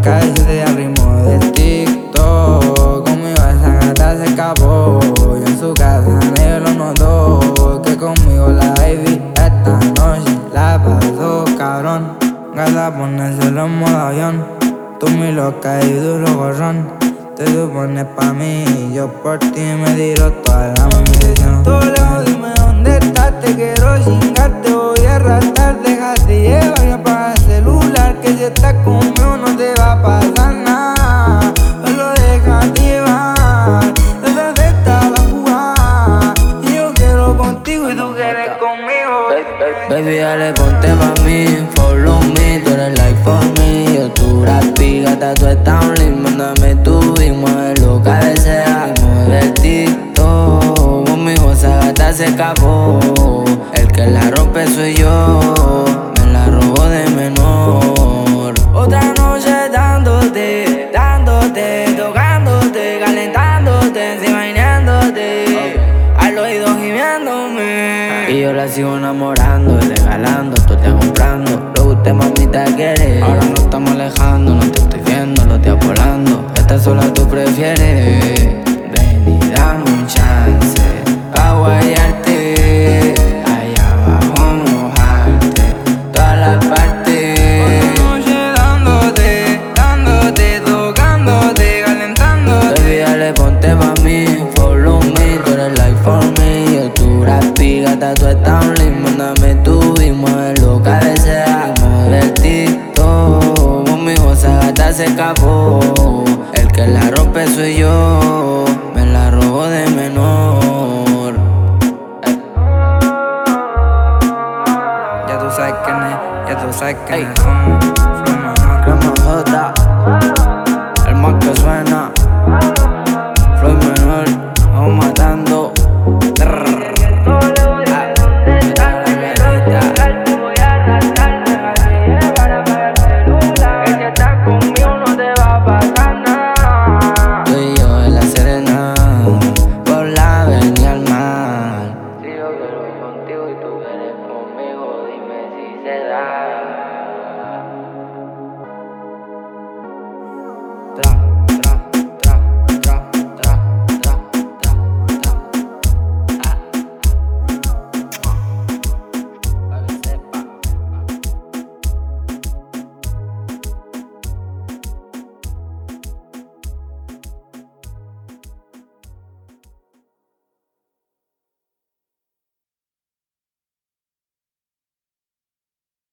calle al ritmo del TikTok. Conmigo esa gata se escapó y en su casa nadie lo notó. Que conmigo la baby esta noche la pasó cabrón. Gata ponérselo en modo avión. Tú mi loca y duro gorrón. Te supones pa' mí y yo por ti me tiro toda la munición. Todo lejos, dime dónde estás, te quiero chingar, te voy a arrastrar. Déjate llevar y apaga el celular, que si estás conmigo no te va a pasar nada. Solo déjate llevar, desde esta la jugada. Y yo quiero contigo y tú quieres conmigo. Baby, dale, ponte pa' mí, follow me, tú eres like for me. Yo tu rapi, gata, tú estás un link, mándame tu y muévelo, cabecea. Mueve el TikTok, conmigo esa gata se escapó. El que la rompe soy yo, me la robo de menor. Otra noche dándote, tocándote, calentándote, imaginándote, al oído gimiéndome. Y yo la sigo enamorando y regalando, tú te comprando lo que usted mamita quiere. Ahora nos estamos alejando, no te estoy viendo, lo estoy volando. Esta sola tú prefieres. Ven y dame un chance pa' guayarte, allá abajo mojarte, todas las partes. Otra noche dándote, tocándote, calentándote. Baby, dale, ponte pa' mí, follow me, tú eres like for me. Yo tu rapi, gata, tú estás un link, mándame tu y muévelo, cabecea. Mueve el TikTok, conmigo esa gata se escapó. El que la rompe soy yo, me la robo de menor. Ya tú sabes quién es, ya tú sabes quiénes son.